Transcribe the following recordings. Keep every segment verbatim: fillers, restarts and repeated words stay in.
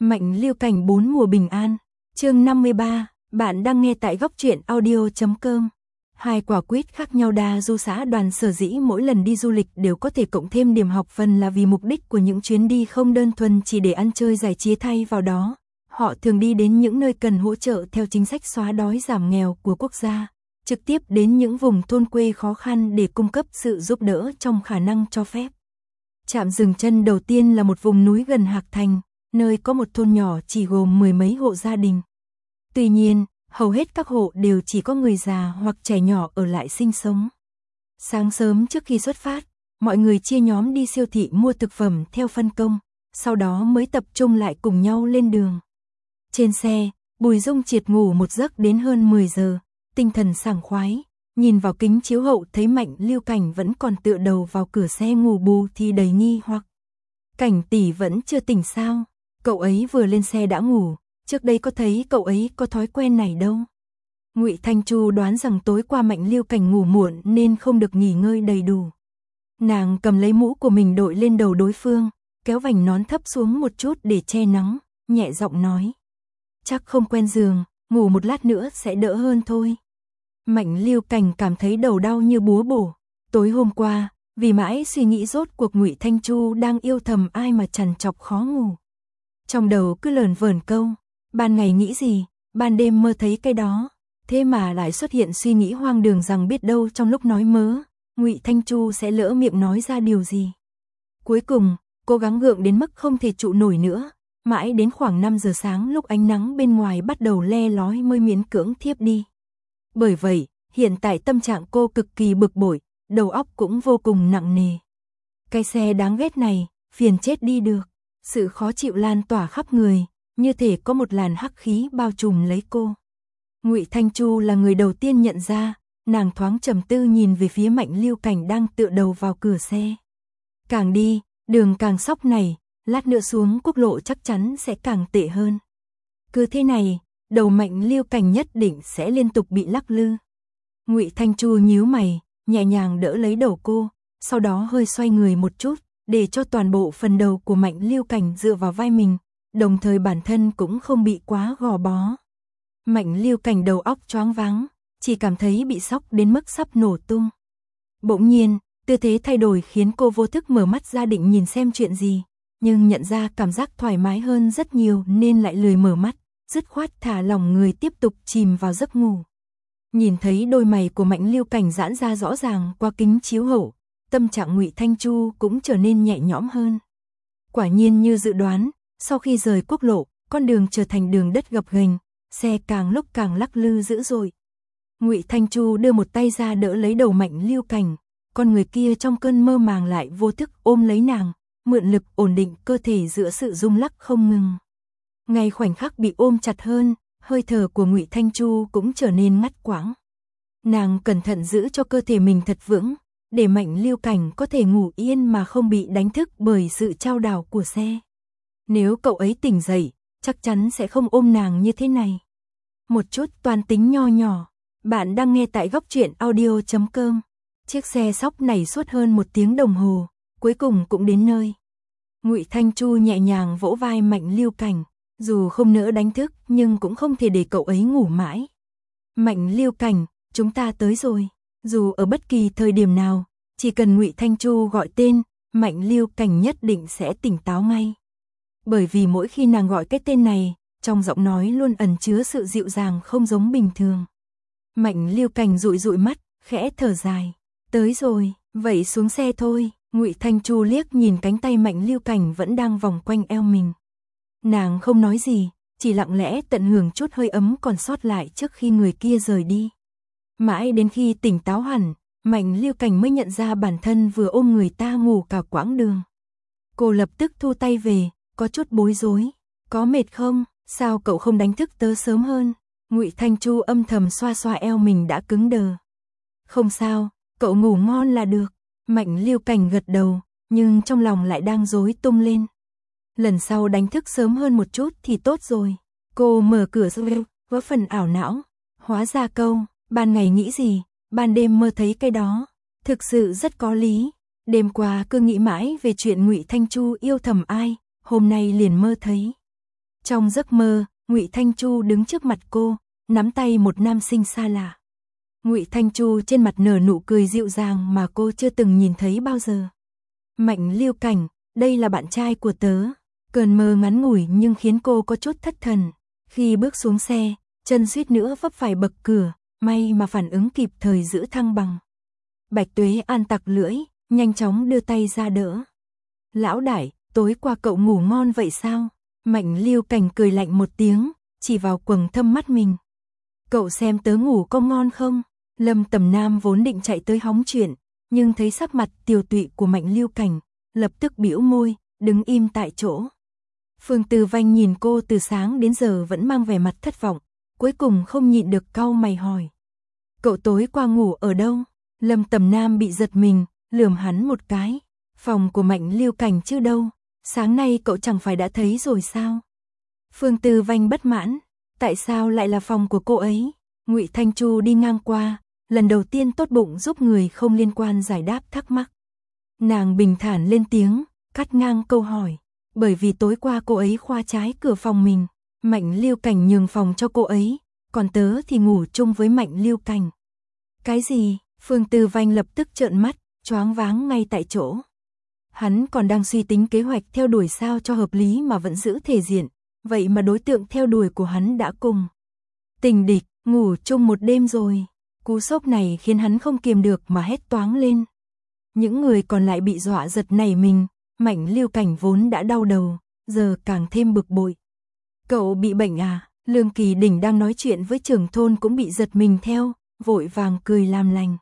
Mạnh Lưu Cảnh bốn mùa bình an, chương năm mươi ba, bạn đang nghe tại góc truyện audio chấm com. Hai quả quýt khác nhau đa du xã đoàn sở dĩ mỗi lần đi du lịch đều có thể cộng thêm điểm học phần là vì mục đích của những chuyến đi không đơn thuần chỉ để ăn chơi giải trí, thay vào đó, họ thường đi đến những nơi cần hỗ trợ theo chính sách xóa đói giảm nghèo của quốc gia, trực tiếp đến những vùng thôn quê khó khăn để cung cấp sự giúp đỡ trong khả năng cho phép. Trạm dừng chân đầu tiên là một vùng núi gần Hạc Thành, nơi có một thôn nhỏ chỉ gồm mười mấy hộ gia đình. Tuy nhiên, hầu hết các hộ đều chỉ có người già hoặc trẻ nhỏ ở lại sinh sống. Sáng sớm trước khi xuất phát, mọi người chia nhóm đi siêu thị mua thực phẩm theo phân công, sau đó mới tập trung lại cùng nhau lên đường. Trên xe, Bùi Dung triệt ngủ một giấc đến hơn mười giờ, tinh thần sảng khoái, nhìn vào kính chiếu hậu thấy Mạnh Lưu Cảnh vẫn còn tựa đầu vào cửa xe ngủ bù thì đầy nghi hoặc. Cảnh tỷ vẫn chưa tỉnh sao? Cậu ấy vừa lên xe đã ngủ, trước đây có thấy cậu ấy có thói quen này đâu. Ngụy Thanh Chu đoán rằng tối qua Mạnh Lưu Cảnh ngủ muộn nên không được nghỉ ngơi đầy đủ. Nàng cầm lấy mũ của mình đội lên đầu đối phương, kéo vành nón thấp xuống một chút để che nắng, nhẹ giọng nói. Chắc không quen giường, ngủ một lát nữa sẽ đỡ hơn thôi. Mạnh Lưu Cảnh cảm thấy đầu đau như búa bổ. Tối hôm qua, vì mãi suy nghĩ rốt cuộc Ngụy Thanh Chu đang yêu thầm ai mà trằn trọc khó ngủ. Trong đầu cứ lờn vờn câu, ban ngày nghĩ gì, ban đêm mơ thấy cái đó, thế mà lại xuất hiện suy nghĩ hoang đường rằng biết đâu trong lúc nói mớ, Ngụy Thanh Chu sẽ lỡ miệng nói ra điều gì. Cuối cùng, cố gắng gượng đến mức không thể trụ nổi nữa, mãi đến khoảng năm giờ sáng lúc ánh nắng bên ngoài bắt đầu le lói mới miễn cưỡng thiếp đi. Bởi vậy, hiện tại tâm trạng cô cực kỳ bực bội, đầu óc cũng vô cùng nặng nề. Cái xe đáng ghét này, phiền chết đi được. Sự khó chịu lan tỏa khắp người, như thể có một làn hắc khí bao trùm lấy cô. Ngụy Thanh Chu là người đầu tiên nhận ra, nàng thoáng trầm tư nhìn về phía Mạnh Lưu Cảnh đang tựa đầu vào cửa xe. Càng đi, đường càng sóc này, lát nữa xuống quốc lộ chắc chắn sẽ càng tệ hơn. Cứ thế này, đầu Mạnh Lưu Cảnh nhất định sẽ liên tục bị lắc lư. Ngụy Thanh Chu nhíu mày, nhẹ nhàng đỡ lấy đầu cô, sau đó hơi xoay người một chút, để cho toàn bộ phần đầu của Mạnh Lưu Cảnh dựa vào vai mình, đồng thời bản thân cũng không bị quá gò bó. Mạnh Lưu Cảnh đầu óc choáng váng, chỉ cảm thấy bị sốc đến mức sắp nổ tung. Bỗng nhiên, tư thế thay đổi khiến cô vô thức mở mắt ra định nhìn xem chuyện gì, nhưng nhận ra cảm giác thoải mái hơn rất nhiều nên lại lười mở mắt, dứt khoát thả lỏng người tiếp tục chìm vào giấc ngủ. Nhìn thấy đôi mày của Mạnh Lưu Cảnh giãn ra rõ ràng qua kính chiếu hậu, tâm trạng Ngụy Thanh Chu cũng trở nên nhẹ nhõm hơn. Quả nhiên như dự đoán, sau khi rời quốc lộ, con đường trở thành đường đất gập ghềnh, xe càng lúc càng lắc lư dữ dội. Ngụy Thanh Chu đưa một tay ra đỡ lấy đầu Mạnh Lưu Cảnh, con người kia trong cơn mơ màng lại vô thức ôm lấy nàng, mượn lực ổn định cơ thể giữa sự rung lắc không ngừng. Ngay khoảnh khắc bị ôm chặt hơn, hơi thở của Ngụy Thanh Chu cũng trở nên ngắt quãng. Nàng cẩn thận giữ cho cơ thể mình thật vững, để Mạnh Lưu Cảnh có thể ngủ yên mà không bị đánh thức bởi sự chao đảo của xe. Nếu cậu ấy tỉnh dậy, chắc chắn sẽ không ôm nàng như thế này. Một chút toan tính nho nhỏ, bạn đang nghe tại góc truyện audio chấm com. Chiếc xe sóc này suốt hơn một tiếng đồng hồ, cuối cùng cũng đến nơi. Ngụy Thanh Chu nhẹ nhàng vỗ vai Mạnh Lưu Cảnh, dù không nỡ đánh thức nhưng cũng không thể để cậu ấy ngủ mãi. Mạnh Lưu Cảnh, chúng ta tới rồi. Dù ở bất kỳ thời điểm nào, chỉ cần Ngụy Thanh Chu gọi tên, Mạnh Lưu Cảnh nhất định sẽ tỉnh táo ngay. Bởi vì mỗi khi nàng gọi cái tên này, trong giọng nói luôn ẩn chứa sự dịu dàng không giống bình thường. Mạnh Lưu Cảnh dụi dụi mắt, khẽ thở dài. Tới rồi, vậy xuống xe thôi. Ngụy Thanh Chu liếc nhìn cánh tay Mạnh Lưu Cảnh vẫn đang vòng quanh eo mình. Nàng không nói gì, chỉ lặng lẽ tận hưởng chút hơi ấm còn sót lại trước khi người kia rời đi. Mãi đến khi tỉnh táo hẳn, Mạnh Lưu Cảnh mới nhận ra bản thân vừa ôm người ta ngủ cả quãng đường. Cô lập tức thu tay về, có chút bối rối. Có mệt không? Sao cậu không đánh thức tớ sớm hơn? Ngụy Thanh Chu âm thầm xoa xoa eo mình đã cứng đờ. Không sao, cậu ngủ ngon là được. Mạnh Lưu Cảnh gật đầu, nhưng trong lòng lại đang rối tung lên. Lần sau đánh thức sớm hơn một chút thì tốt rồi. Cô mở cửa ra vỡ phần ảo não. Hóa ra câu, ban ngày nghĩ gì, ban đêm mơ thấy cái đó. Thực sự rất có lý. Đêm qua cứ nghĩ mãi về chuyện Ngụy Thanh Chu yêu thầm ai, hôm nay liền mơ thấy. Trong giấc mơ, Ngụy Thanh Chu đứng trước mặt cô, nắm tay một nam sinh xa lạ. Ngụy Thanh Chu trên mặt nở nụ cười dịu dàng mà cô chưa từng nhìn thấy bao giờ. Mạnh Lưu Cảnh, đây là bạn trai của tớ. Cơn mơ ngắn ngủi nhưng khiến cô có chút thất thần. Khi bước xuống xe, chân suýt nữa vấp phải bậc cửa, may mà phản ứng kịp thời giữ thăng bằng. Bạch Tuế An tặc lưỡi, nhanh chóng đưa tay ra đỡ. Lão đại, tối qua cậu ngủ ngon vậy sao? Mạnh Lưu Cảnh cười lạnh một tiếng, chỉ vào quầng thâm mắt mình. Cậu xem tớ ngủ có ngon không? Lâm Tầm Nam vốn định chạy tới hóng chuyện, nhưng thấy sắc mặt tiều tụy của Mạnh Lưu Cảnh, lập tức bĩu môi, đứng im tại chỗ. Phương Tư Vanh nhìn cô từ sáng đến giờ vẫn mang vẻ mặt thất vọng, cuối cùng không nhịn được cau mày hỏi. Cậu tối qua ngủ ở đâu? Lâm Tầm Nam bị giật mình, lườm hắn một cái. Phòng của Mạnh Lưu Cảnh chứ đâu, sáng nay cậu chẳng phải đã thấy rồi sao? Phương Tư Vanh bất mãn, tại sao lại là phòng của cô ấy? Ngụy Thanh Chu đi ngang qua, lần đầu tiên tốt bụng giúp người không liên quan giải đáp thắc mắc. Nàng bình thản lên tiếng, cắt ngang câu hỏi, bởi vì tối qua cô ấy khóa trái cửa phòng mình, Mạnh Lưu Cảnh nhường phòng cho cô ấy, còn tớ thì ngủ chung với Mạnh Lưu Cảnh. Cái gì? Phương Tư Vanh lập tức trợn mắt, choáng váng ngay tại chỗ. Hắn còn đang suy tính kế hoạch theo đuổi sao cho hợp lý mà vẫn giữ thể diện, vậy mà đối tượng theo đuổi của hắn đã cùng tình địch, ngủ chung một đêm rồi. Cú sốc này khiến hắn không kiềm được mà hét toáng lên. Những người còn lại bị dọa giật nảy mình, Mạnh Lưu Cảnh vốn đã đau đầu, giờ càng thêm bực bội. Cậu bị bệnh à? Lương Kỳ Đỉnh đang nói chuyện với trưởng thôn cũng bị giật mình theo, vội vàng cười làm lành.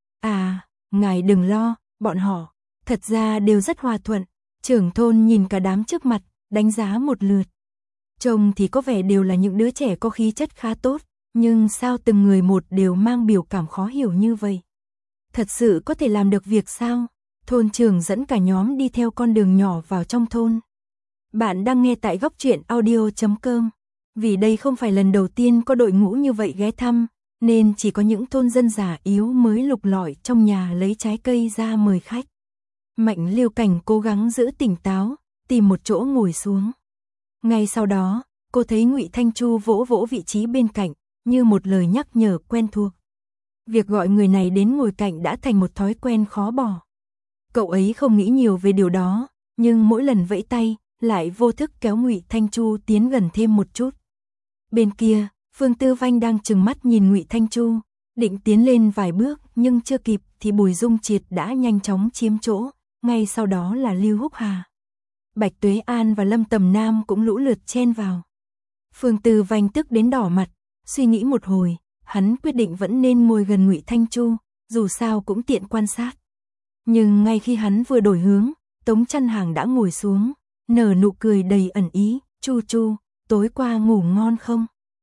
À, ngài đừng lo, bọn họ thật ra đều rất hòa thuận. Trưởng thôn nhìn cả đám trước mặt, đánh giá một lượt. Trông thì có vẻ đều là những đứa trẻ có khí chất khá tốt, nhưng sao từng người một đều mang biểu cảm khó hiểu như vậy? Thật sự có thể làm được việc sao? Thôn trưởng dẫn cả nhóm đi theo con đường nhỏ vào trong thôn. Bạn đang nghe tại góc truyện audio chấm com. Vì đây không phải lần đầu tiên có đội ngũ như vậy ghé thăm, nên chỉ có những thôn dân già yếu mới lục lọi trong nhà lấy trái cây ra mời khách. Mạnh Lưu Cảnh cố gắng giữ tỉnh táo, tìm một chỗ ngồi xuống. Ngay sau đó, cô thấy Ngụy Thanh Chu vỗ vỗ vị trí bên cạnh, như một lời nhắc nhở quen thuộc. Việc gọi người này đến ngồi cạnh đã thành một thói quen khó bỏ. Cậu ấy không nghĩ nhiều về điều đó, nhưng mỗi lần vẫy tay, lại vô thức kéo Ngụy Thanh Chu tiến gần thêm một chút. Bên kia, Phương Tư Vanh đang trừng mắt nhìn Ngụy Thanh Chu, định tiến lên vài bước nhưng chưa kịp thì Bùi Dung Triệt đã nhanh chóng chiếm chỗ, ngay sau đó là Lưu Húc Hà. Bạch Tuế An và Lâm Tầm Nam cũng lũ lượt chen vào. Phương Tư Vanh tức đến đỏ mặt, suy nghĩ một hồi, hắn quyết định vẫn nên ngồi gần Ngụy Thanh Chu, dù sao cũng tiện quan sát. Nhưng ngay khi hắn vừa đổi hướng, Tống Chăn Hàng đã ngồi xuống, nở nụ cười đầy ẩn ý, "Chu Chu, tối qua ngủ ngon không?"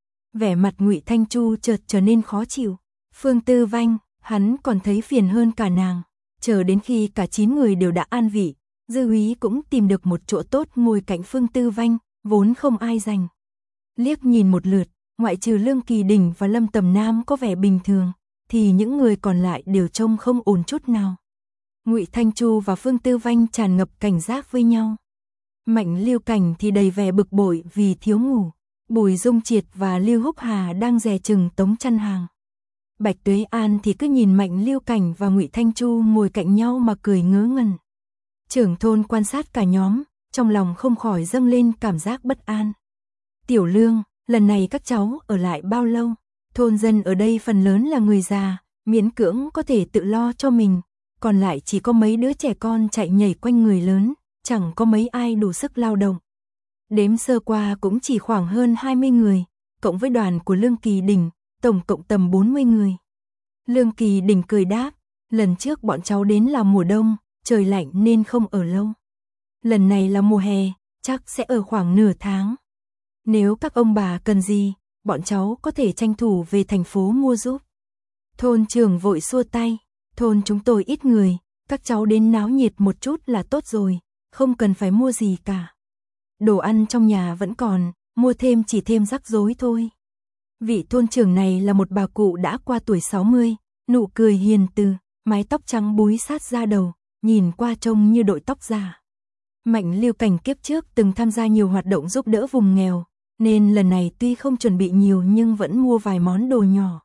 Vẻ mặt Ngụy Thanh Chu chợt trở nên khó chịu. Phương Tư Vanh, hắn còn thấy phiền hơn cả nàng. Chờ đến khi cả chín người đều đã an vị, Dư Úy cũng tìm được một chỗ tốt ngồi cạnh Phương Tư Vanh, vốn không ai giành. Liếc nhìn một lượt, ngoại trừ Lương Kỳ Đỉnh và Lâm Tầm Nam có vẻ bình thường, thì những người còn lại đều trông không ổn chút nào. Ngụy Thanh Chu và Phương Tư Vanh tràn ngập cảnh giác với nhau. Mạnh Lưu Cảnh thì đầy vẻ bực bội vì thiếu ngủ. Bùi Dung Triệt và Lưu Húc Hà đang dè chừng Tống Chăn Hàng. Bạch Tuế An thì cứ nhìn Mạnh Lưu Cảnh và Ngụy Thanh Chu ngồi cạnh nhau mà cười ngớ ngẩn. Trưởng thôn quan sát cả nhóm, trong lòng không khỏi dâng lên cảm giác bất an. Tiểu Lương, lần này các cháu ở lại bao lâu? Thôn dân ở đây phần lớn là người già, miễn cưỡng có thể tự lo cho mình, còn lại chỉ có mấy đứa trẻ con chạy nhảy quanh người lớn, chẳng có mấy ai đủ sức lao động. Đếm sơ qua cũng chỉ khoảng hơn hai mươi người, cộng với đoàn của Lương Kỳ Đỉnh, tổng cộng tầm bốn mươi người. Lương Kỳ Đỉnh cười đáp, lần trước bọn cháu đến là mùa đông, trời lạnh nên không ở lâu. Lần này là mùa hè, chắc sẽ ở khoảng nửa tháng. Nếu các ông bà cần gì, bọn cháu có thể tranh thủ về thành phố mua giúp. Thôn trưởng vội xua tay, thôn chúng tôi ít người, các cháu đến náo nhiệt một chút là tốt rồi, không cần phải mua gì cả. Đồ ăn trong nhà vẫn còn, mua thêm chỉ thêm rắc rối thôi. Vị thôn trưởng này là một bà cụ đã qua tuổi sáu mươi, nụ cười hiền từ, mái tóc trắng búi sát ra đầu, nhìn qua trông như đội tóc già. Mạnh Lưu Cảnh kiếp trước từng tham gia nhiều hoạt động giúp đỡ vùng nghèo, nên lần này tuy không chuẩn bị nhiều nhưng vẫn mua vài món đồ nhỏ.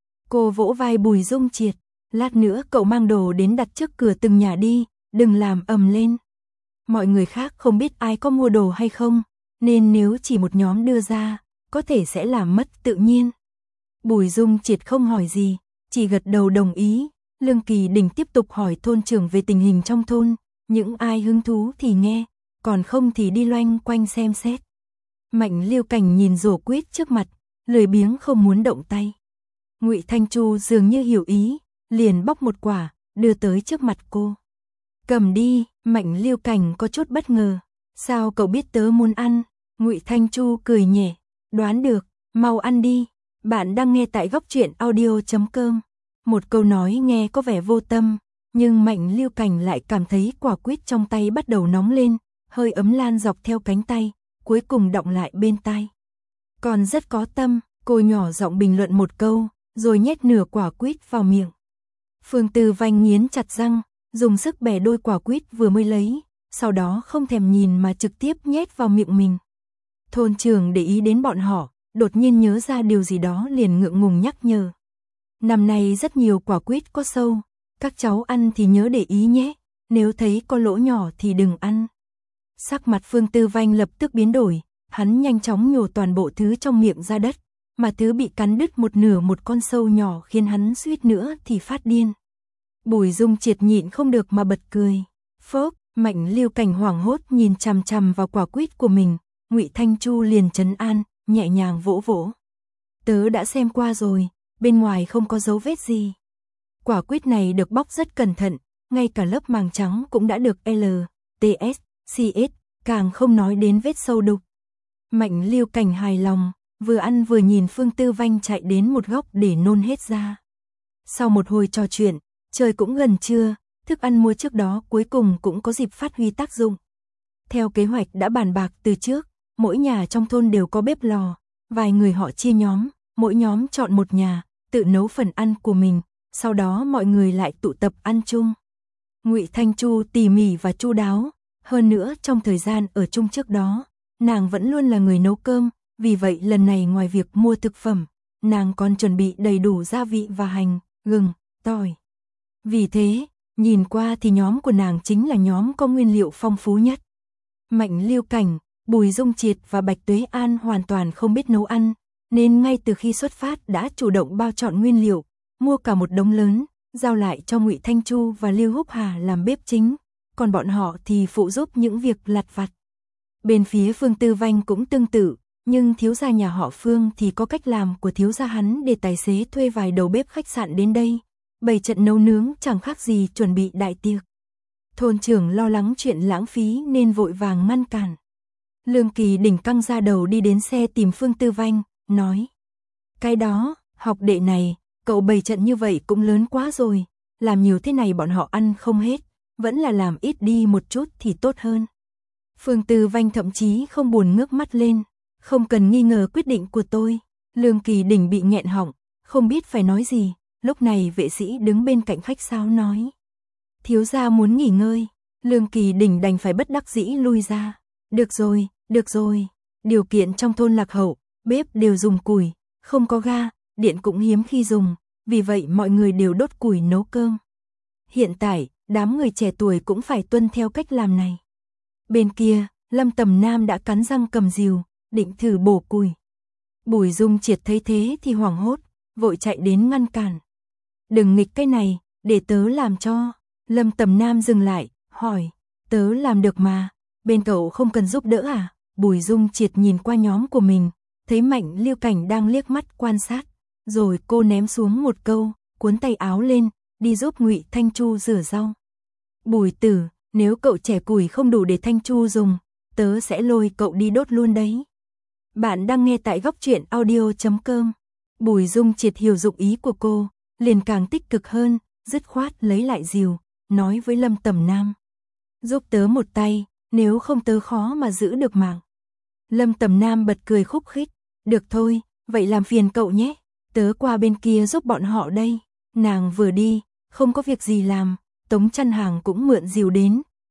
Cô vỗ vai Bùi Dung Triệt, lát nữa cậu mang đồ đến đặt trước cửa từng nhà đi, đừng làm ầm lên. Mọi người khác không biết ai có mua đồ hay không, nên nếu chỉ một nhóm đưa ra, có thể sẽ làm mất tự nhiên. Bùi Dung Triệt không hỏi gì, chỉ gật đầu đồng ý. Lương Kỳ Đình tiếp tục hỏi thôn trưởng về tình hình trong thôn, những ai hứng thú thì nghe, còn không thì đi loanh quanh xem xét. Mạnh Lưu Cảnh nhìn rổ quýt trước mặt, lười biếng không muốn động tay. Ngụy Thanh Chu dường như hiểu ý, liền bóc một quả, đưa tới trước mặt cô. Cầm đi. Mạnh Lưu Cảnh có chút bất ngờ. Sao cậu biết tớ muốn ăn? Ngụy Thanh Chu cười nhẹ, đoán được, mau ăn đi. Bạn đang nghe tại góc truyện audio chấm com. Một câu nói nghe có vẻ vô tâm, nhưng Mạnh Lưu Cảnh lại cảm thấy quả quýt trong tay bắt đầu nóng lên, hơi ấm lan dọc theo cánh tay, cuối cùng đọng lại bên tai. Còn rất có tâm, cô nhỏ giọng bình luận một câu, rồi nhét nửa quả quýt vào miệng. Phương Tư Vanh nghiến chặt răng, dùng sức bẻ đôi quả quýt vừa mới lấy, sau đó không thèm nhìn mà trực tiếp nhét vào miệng mình. Thôn trưởng để ý đến bọn họ, đột nhiên nhớ ra điều gì đó liền ngượng ngùng nhắc nhở. Năm nay rất nhiều quả quýt có sâu, các cháu ăn thì nhớ để ý nhé, nếu thấy có lỗ nhỏ thì đừng ăn. Sắc mặt Phương Tư Vanh lập tức biến đổi, hắn nhanh chóng nhổ toàn bộ thứ trong miệng ra đất, mà thứ bị cắn đứt một nửa một con sâu nhỏ khiến hắn suýt nữa thì phát điên. Bùi Dung Triệt nhịn không được mà bật cười. Phốc, Mạnh Lưu Cảnh hoảng hốt nhìn chằm chằm vào quả quýt của mình, Ngụy Thanh Chu liền trấn an, nhẹ nhàng vỗ vỗ. Tớ đã xem qua rồi, bên ngoài không có dấu vết gì. Quả quýt này được bóc rất cẩn thận, ngay cả lớp màng trắng cũng đã được L, T S, C S, càng không nói đến vết sâu đục. Mạnh Lưu Cảnh hài lòng, vừa ăn vừa nhìn Phương Tư Vanh chạy đến một góc để nôn hết ra. Sau một hồi trò chuyện, trời cũng gần trưa, thức ăn mua trước đó cuối cùng cũng có dịp phát huy tác dụng. Theo kế hoạch đã bàn bạc từ trước, mỗi nhà trong thôn đều có bếp lò, vài người họ chia nhóm, mỗi nhóm chọn một nhà, tự nấu phần ăn của mình, sau đó mọi người lại tụ tập ăn chung. Ngụy Thanh Chu tỉ mỉ và chu đáo, hơn nữa trong thời gian ở chung trước đó, nàng vẫn luôn là người nấu cơm, vì vậy lần này ngoài việc mua thực phẩm, nàng còn chuẩn bị đầy đủ gia vị và hành, gừng, tỏi. Vì thế, nhìn qua thì nhóm của nàng chính là nhóm có nguyên liệu phong phú nhất. Mạnh Lưu Cảnh, Bùi Dung Triệt và Bạch Tuế An hoàn toàn không biết nấu ăn, nên ngay từ khi xuất phát đã chủ động bao chọn nguyên liệu, mua cả một đống lớn, giao lại cho Ngụy Thanh Chu và Lưu Húc Hà làm bếp chính, còn bọn họ thì phụ giúp những việc lặt vặt. Bên phía Phương Tư Vanh cũng tương tự, nhưng thiếu gia nhà họ Phương thì có cách làm của thiếu gia hắn để tài xế thuê vài đầu bếp khách sạn đến đây, bày trận nấu nướng chẳng khác gì chuẩn bị đại tiệc. Thôn trưởng lo lắng chuyện lãng phí nên vội vàng ngăn cản. Lương Kỳ Đình căng ra đầu đi đến xe tìm Phương Tư Vanh, nói: Cái đó, học đệ này, cậu bày trận như vậy cũng lớn quá rồi, làm nhiều thế này bọn họ ăn không hết, vẫn là làm ít đi một chút thì tốt hơn. Phương Tư Vanh thậm chí không buồn ngước mắt lên, không cần nghi ngờ quyết định của tôi. Lương Kỳ Đình bị nghẹn họng, không biết phải nói gì, lúc này vệ sĩ đứng bên cạnh khách sáo nói: Thiếu gia muốn nghỉ ngơi. Lương Kỳ Đình đành phải bất đắc dĩ lui ra. Được rồi, được rồi, điều kiện trong thôn lạc hậu, bếp đều dùng củi, không có ga, điện cũng hiếm khi dùng, vì vậy mọi người đều đốt củi nấu cơm. Hiện tại, đám người trẻ tuổi cũng phải tuân theo cách làm này. Bên kia, Lâm Tầm Nam đã cắn răng cầm rìu, định thử bổ củi. Bùi Dung Triệt thấy thế thì hoảng hốt, vội chạy đến ngăn cản. Đừng nghịch cái này, để tớ làm cho. Lâm Tầm Nam dừng lại, hỏi: Tớ làm được mà, bên cậu không cần giúp đỡ à? Bùi Dung Triệt nhìn qua nhóm của mình, thấy Mạnh Lưu Cảnh đang liếc mắt quan sát, rồi cô ném xuống một câu, cuốn tay áo lên, đi giúp Ngụy Thanh Chu rửa rau. Bùi Tử, nếu cậu trẻ củi không đủ để Thanh Chu dùng, tớ sẽ lôi cậu đi đốt luôn đấy. Bạn đang nghe tại góc truyện audio chấm com. Bùi Dung Triệt hiểu dụng ý của cô, liền càng tích cực hơn, dứt khoát lấy lại rìu, nói với Lâm Tầm Nam: Giúp tớ một tay, nếu không tớ khó mà giữ được mạng. Lâm Tầm Nam bật cười khúc khích: Được thôi, vậy làm phiền cậu nhé, tớ qua bên kia giúp bọn họ đây. Nàng vừa đi, không có việc gì làm, Tống Chăn Hàng cũng mượn rìu đến,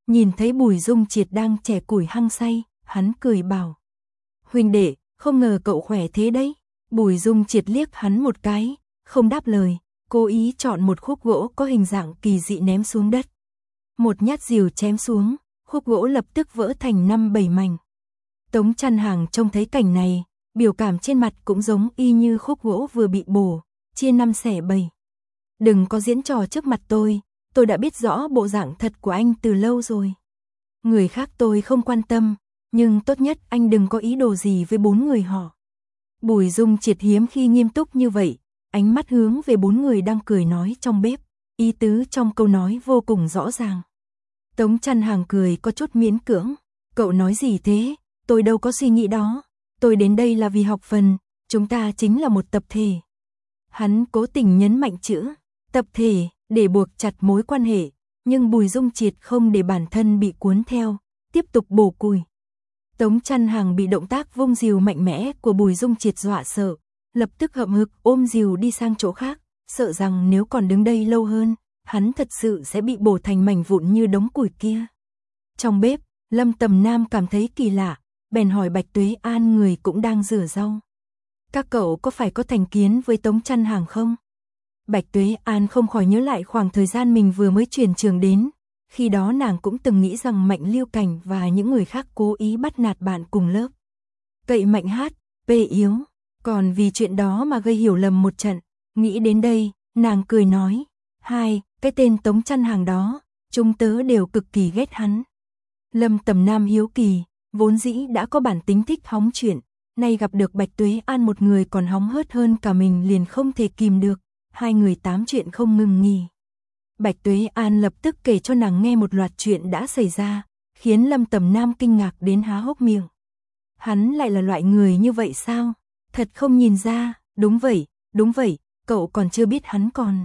Nhìn thấy Bùi Dung Triệt đang chẻ củi hăng say, hắn cười bảo. Huynh đệ, không ngờ cậu khỏe thế đấy. Bùi Dung Triệt liếc hắn một cái, không đáp lời, cố ý chọn một khúc gỗ có hình dạng kỳ dị ném xuống đất. Một nhát rìu chém xuống, khúc gỗ lập tức vỡ thành năm bảy mảnh. Tống Chăn Hàng trông thấy cảnh này, biểu cảm trên mặt cũng giống y như khúc gỗ vừa bị bổ, chia năm xẻ bảy. Đừng có diễn trò trước mặt tôi, tôi đã biết rõ bộ dạng thật của anh từ lâu rồi. Người khác tôi không quan tâm, nhưng tốt nhất anh đừng có ý đồ gì với bốn người họ. Bùi Dung Triệt hiếm khi nghiêm túc như vậy, ánh mắt hướng về bốn người đang cười nói trong bếp, ý tứ trong câu nói vô cùng rõ ràng. Tống Chăn Hàng cười có chút miễn cưỡng, cậu nói gì thế, tôi đâu có suy nghĩ đó, tôi đến đây là vì học phần, chúng ta chính là một tập thể. Hắn cố tình nhấn mạnh chữ tập thể để buộc chặt mối quan hệ, nhưng Bùi Dung Triệt không để bản thân bị cuốn theo, tiếp tục bổ củi. Tống Chăn Hàng bị động tác vung rìu mạnh mẽ của Bùi Dung Triệt dọa sợ, lập tức hậm hực ôm rìu đi sang chỗ khác, sợ rằng nếu còn đứng đây lâu hơn, hắn thật sự sẽ bị bổ thành mảnh vụn như đống củi kia. Trong bếp, Lâm Tầm Nam cảm thấy kỳ lạ, bèn hỏi Bạch Tuế An người cũng đang rửa rau. Các cậu có phải có thành kiến với Tống Chăn Hàng không? Bạch Tuế An không khỏi nhớ lại khoảng thời gian mình vừa mới chuyển trường đến, khi đó nàng cũng từng nghĩ rằng Mạnh Lưu Cảnh và những người khác cố ý bắt nạt bạn cùng lớp. Cậy Mạnh hát, pê yếu, còn vì chuyện đó mà gây hiểu lầm một trận, nghĩ đến đây, nàng cười nói, hai, cái tên Tống Chăn Hàng đó, chúng tớ đều cực kỳ ghét hắn. Lâm Tầm Nam hiếu kỳ, vốn dĩ đã có bản tính thích hóng chuyện, nay gặp được Bạch Tuế An một người còn hóng hớt hơn cả mình liền không thể kìm được, hai người tám chuyện không ngừng nghỉ. Bạch Tuế An lập tức kể cho nàng nghe một loạt chuyện đã xảy ra, khiến Lâm Tầm Nam kinh ngạc đến há hốc miệng. Hắn lại là loại người như vậy sao? Thật không nhìn ra, đúng vậy, đúng vậy, cậu còn chưa biết hắn còn.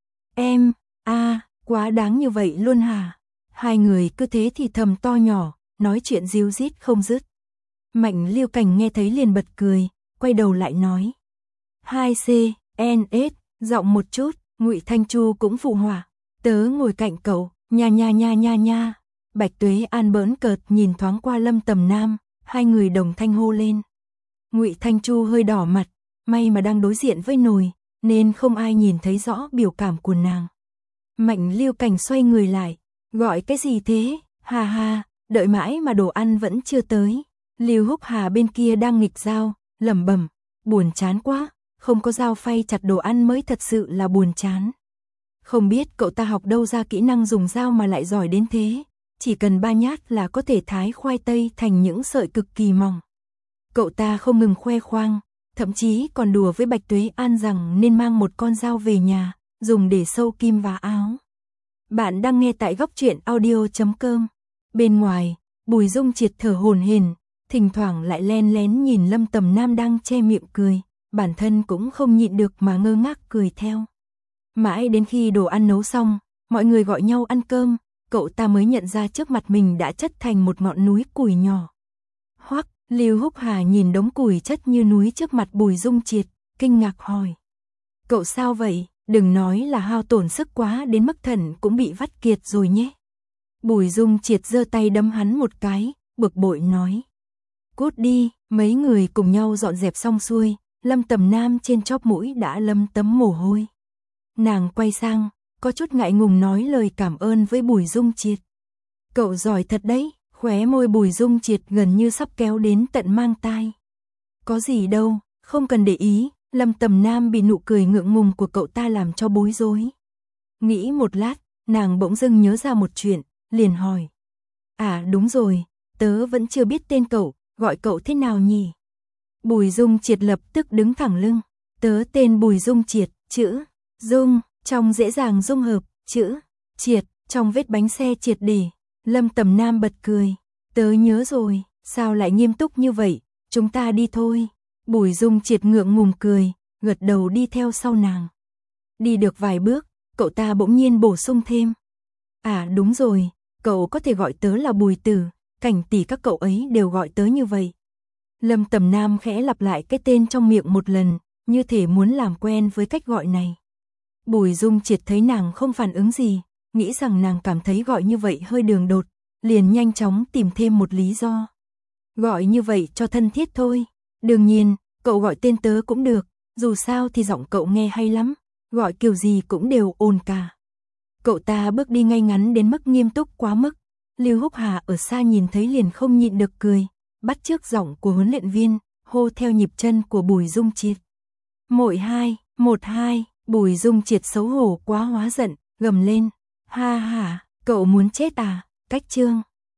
Em, a à, quá đáng như vậy luôn hả? Hai người cứ thế thì thầm to nhỏ, nói chuyện ríu rít không dứt. Mạnh Lưu Cảnh nghe thấy liền bật cười, quay đầu lại nói. hai C, N S, giọng một chút, Ngụy Thanh Chu cũng phụ họa. Tớ ngồi cạnh cậu, nha nha nha nha nha. Bạch Tuế An bỡn cợt nhìn thoáng qua Lâm Tầm Nam, hai người đồng thanh hô lên. Ngụy Thanh Chu hơi đỏ mặt, may mà đang đối diện với nồi, nên không ai nhìn thấy rõ biểu cảm của nàng. Mạnh Lưu Cảnh xoay người lại, gọi cái gì thế, ha ha, đợi mãi mà đồ ăn vẫn chưa tới. Lưu Húc Hà bên kia đang nghịch dao, lẩm bẩm, buồn chán quá, không có dao phay chặt đồ ăn mới thật sự là buồn chán. Không biết cậu ta học đâu ra kỹ năng dùng dao mà lại giỏi đến thế, chỉ cần ba nhát là có thể thái khoai tây thành những sợi cực kỳ mỏng. Cậu ta không ngừng khoe khoang, thậm chí còn đùa với Bạch Tuế An rằng nên mang một con dao về nhà, dùng để sâu kim và áo. Bạn đang nghe tại góc truyện audio chấm com. Bên ngoài, Bùi Dung Triệt thở hổn hển, thỉnh thoảng lại len lén nhìn Lâm Tầm Nam đang che miệng cười, bản thân cũng không nhịn được mà ngơ ngác cười theo. Mãi đến khi đồ ăn nấu xong, mọi người gọi nhau ăn cơm, cậu ta mới nhận ra trước mặt mình đã chất thành một ngọn núi củi nhỏ. Hoắc, Lưu Húc Hà nhìn đống củi chất như núi trước mặt Bùi Dung Triệt, kinh ngạc hỏi. Cậu sao vậy, đừng nói là hao tổn sức quá đến mức thần cũng bị vắt kiệt rồi nhé. Bùi Dung Triệt giơ tay đấm hắn một cái, bực bội nói. Cút đi, mấy người cùng nhau dọn dẹp xong xuôi, Lâm Tầm Nam trên chóp mũi đã lấm tấm mồ hôi. Nàng quay sang, có chút ngại ngùng nói lời cảm ơn với Bùi Dung Triệt. Cậu giỏi thật đấy, khóe môi Bùi Dung Triệt gần như sắp kéo đến tận mang tai. Có gì đâu, không cần để ý, Lâm Tầm Nam bị nụ cười ngượng ngùng của cậu ta làm cho bối rối. Nghĩ một lát, nàng bỗng dưng nhớ ra một chuyện, liền hỏi. À đúng rồi, tớ vẫn chưa biết tên cậu, gọi cậu thế nào nhỉ? Bùi Dung Triệt lập tức đứng thẳng lưng. Tớ tên Bùi Dung Triệt, chữ Dung, trong dễ dàng dung hợp, chữ Triệt, trong vết bánh xe triệt để. Lâm Tầm Nam bật cười. Tớ nhớ rồi, sao lại nghiêm túc như vậy, chúng ta đi thôi. Bùi Dung Triệt ngượng ngùng cười, gật đầu đi theo sau nàng. Đi được vài bước, cậu ta bỗng nhiên bổ sung thêm. À đúng rồi, cậu có thể gọi tớ là Bùi Tử, Cảnh tỷ các cậu ấy đều gọi tớ như vậy. Lâm Tầm Nam khẽ lặp lại cái tên trong miệng một lần, như thể muốn làm quen với cách gọi này. Bùi Dung Triệt thấy nàng không phản ứng gì, nghĩ rằng nàng cảm thấy gọi như vậy hơi đường đột, liền nhanh chóng tìm thêm một lý do. Gọi như vậy cho thân thiết thôi. Đương nhiên, cậu gọi tên tớ cũng được, dù sao thì giọng cậu nghe hay lắm, gọi kiểu gì cũng đều ổn cả. Cậu ta bước đi ngay ngắn đến mức nghiêm túc quá mức. Lưu Húc Hà ở xa nhìn thấy liền không nhịn được cười, bắt chước giọng của huấn luyện viên, hô theo nhịp chân của Bùi Dung Triệt. Mội hai, một hai, Bùi Dung Triệt xấu hổ quá hóa giận, gầm lên. Ha ha, cậu muốn chết à, cách trương.